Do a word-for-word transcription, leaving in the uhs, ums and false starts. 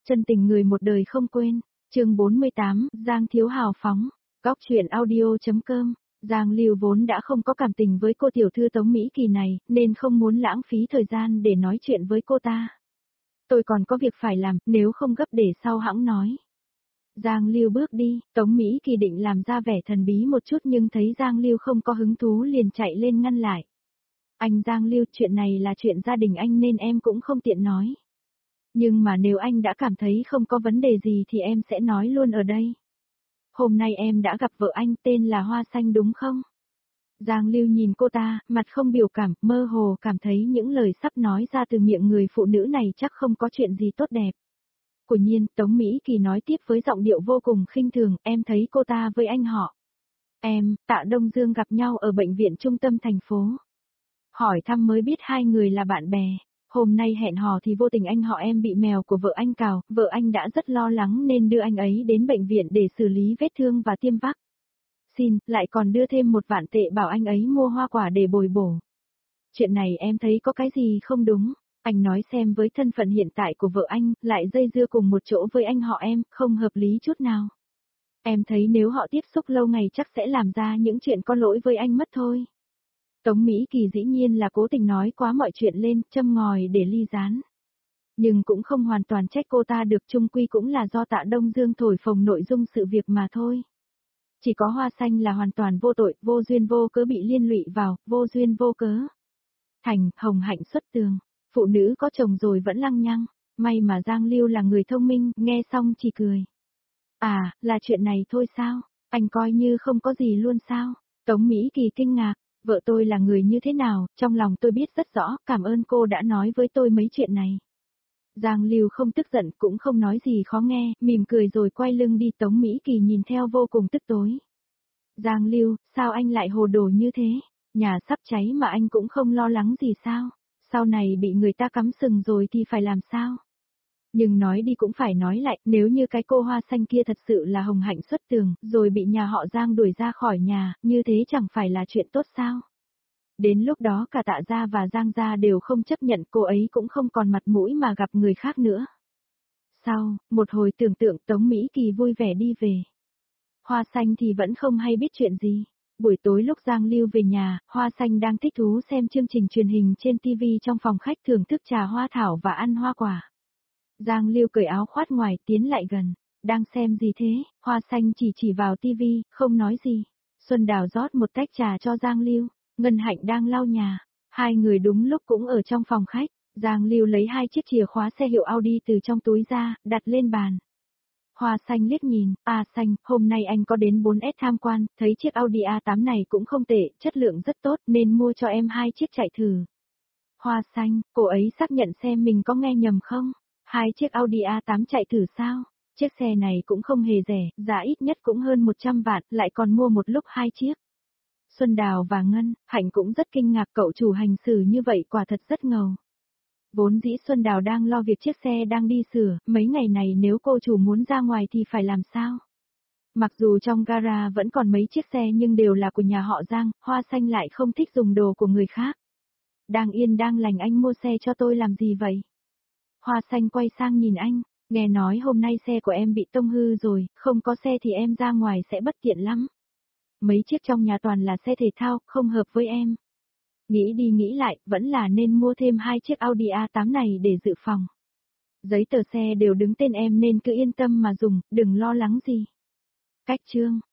Chân tình người một đời không quên. Chương bốn mươi tám, Giang Thiếu hào phóng. Góc truyện audio.com. Giang Lưu vốn đã không có cảm tình với cô tiểu thư Tống Mỹ Kỳ này, nên không muốn lãng phí thời gian để nói chuyện với cô ta. Tôi còn có việc phải làm, nếu không gấp để sau hẵng nói. Giang Lưu bước đi, Tống Mỹ Kỳ định làm ra vẻ thần bí một chút nhưng thấy Giang Lưu không có hứng thú liền chạy lên ngăn lại. Anh Giang Lưu, chuyện này là chuyện gia đình anh nên em cũng không tiện nói. Nhưng mà nếu anh đã cảm thấy không có vấn đề gì thì em sẽ nói luôn ở đây. Hôm nay em đã gặp vợ anh, tên là Hoa Xanh đúng không? Giang Lưu nhìn cô ta, mặt không biểu cảm, mơ hồ cảm thấy những lời sắp nói ra từ miệng người phụ nữ này chắc không có chuyện gì tốt đẹp. Quả nhiên, Tống Mỹ Kỳ nói tiếp với giọng điệu vô cùng khinh thường, em thấy cô ta với anh họ. Em, Tạ Đông Dương gặp nhau ở bệnh viện trung tâm thành phố. Hỏi thăm mới biết hai người là bạn bè. Hôm nay hẹn hò thì vô tình anh họ em bị mèo của vợ anh cào, vợ anh đã rất lo lắng nên đưa anh ấy đến bệnh viện để xử lý vết thương và tiêm vắc. Xin, lại còn đưa thêm một vạn tệ bảo anh ấy mua hoa quả để bồi bổ. Chuyện này em thấy có cái gì không đúng, anh nói xem với thân phận hiện tại của vợ anh, lại dây dưa cùng một chỗ với anh họ em, không hợp lý chút nào. Em thấy nếu họ tiếp xúc lâu ngày chắc sẽ làm ra những chuyện có lỗi với anh mất thôi. Tống Mỹ Kỳ dĩ nhiên là cố tình nói quá mọi chuyện lên, châm ngòi để ly gián. Nhưng cũng không hoàn toàn trách cô ta được, chung quy cũng là do Tạ Đông Dương thổi phồng nội dung sự việc mà thôi. Chỉ có Hoa Xanh là hoàn toàn vô tội, vô duyên vô cớ bị liên lụy vào, vô duyên vô cớ. Thành, hồng hạnh xuất tường, phụ nữ có chồng rồi vẫn lăng nhăng, may mà Giang Lưu là người thông minh, nghe xong chỉ cười. À, là chuyện này thôi sao, anh coi như không có gì luôn sao? Tống Mỹ Kỳ kinh ngạc. Vợ tôi là người như thế nào, trong lòng tôi biết rất rõ, cảm ơn cô đã nói với tôi mấy chuyện này. Giang Lưu không tức giận cũng không nói gì khó nghe, mỉm cười rồi quay lưng đi. Tống Mỹ Kỳ nhìn theo vô cùng tức tối. Giang Lưu, sao anh lại hồ đồ như thế? Nhà sắp cháy mà anh cũng không lo lắng gì sao? Sau này bị người ta cắm sừng rồi thì phải làm sao? Nhưng nói đi cũng phải nói lại, nếu như cái cô Hoa Xanh kia thật sự là hồng hạnh xuất tường, rồi bị nhà họ Giang đuổi ra khỏi nhà, như thế chẳng phải là chuyện tốt sao? Đến lúc đó cả Tạ gia và Giang gia đều không chấp nhận, cô ấy cũng không còn mặt mũi mà gặp người khác nữa. Sau, một hồi tưởng tượng, Tống Mỹ Kỳ vui vẻ đi về. Hoa Xanh thì vẫn không hay biết chuyện gì. Buổi tối lúc Giang Lưu về nhà, Hoa Xanh đang thích thú xem chương trình truyền hình trên ti vi trong phòng khách, thưởng thức trà hoa thảo và ăn hoa quả. Giang Lưu cởi áo khoác ngoài tiến lại gần. Đang xem gì thế? Hoa Xanh chỉ chỉ vào ti vi, không nói gì. Xuân Đào rót một tách trà cho Giang Lưu. Ngân Hạnh đang lau nhà. Hai người đúng lúc cũng ở trong phòng khách. Giang Lưu lấy hai chiếc chìa khóa xe hiệu Audi từ trong túi ra, đặt lên bàn. Hoa Xanh liếc nhìn, à Xanh, hôm nay anh có đến bốn S tham quan, thấy chiếc Audi A tám này cũng không tệ, chất lượng rất tốt nên mua cho em hai chiếc chạy thử. Hoa Xanh, cô ấy xác nhận xem mình có nghe nhầm không? Hai chiếc Audi A tám chạy thử sao? Chiếc xe này cũng không hề rẻ, giá ít nhất cũng hơn một trăm vạn, lại còn mua một lúc hai chiếc. Xuân Đào và Ngân, Hạnh cũng rất kinh ngạc, cậu chủ hành xử như vậy quả thật rất ngầu. Vốn dĩ Xuân Đào đang lo việc chiếc xe đang đi sửa, mấy ngày này nếu cô chủ muốn ra ngoài thì phải làm sao? Mặc dù trong gara vẫn còn mấy chiếc xe nhưng đều là của nhà họ Giang, Hoa Xanh lại không thích dùng đồ của người khác. Đang yên đang lành anh mua xe cho tôi làm gì vậy? Hoa Xanh quay sang nhìn anh, nghe nói hôm nay xe của em bị tông hư rồi, không có xe thì em ra ngoài sẽ bất tiện lắm. Mấy chiếc trong nhà toàn là xe thể thao, không hợp với em. Nghĩ đi nghĩ lại, vẫn là nên mua thêm hai chiếc Audi A tám này để dự phòng. Giấy tờ xe đều đứng tên em nên cứ yên tâm mà dùng, đừng lo lắng gì. Cách chương.